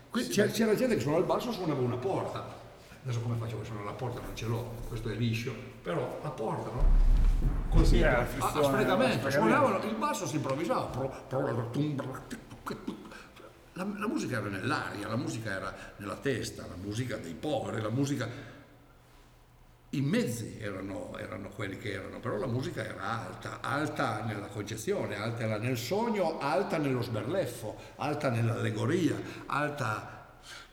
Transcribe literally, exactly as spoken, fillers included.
Qui Sì, c'era, ma- c'era gente che suonava il basso, suonava una porta. Adesso come faccio a suonare la porta? Non ce l'ho, questo è liscio, però la porta, no? Col Sì, dito, era la a, a frizione, sfregamento, a sfregamento. suonavano il basso, si improvvisava. pro- pro- tum, bra- La, la musica era nell'aria, la musica era nella testa, la musica dei poveri, la musica. I mezzi erano, erano quelli che erano, però la musica era alta, alta nella concezione, alta nel sogno, alta nello sberleffo, alta nell'allegoria, alta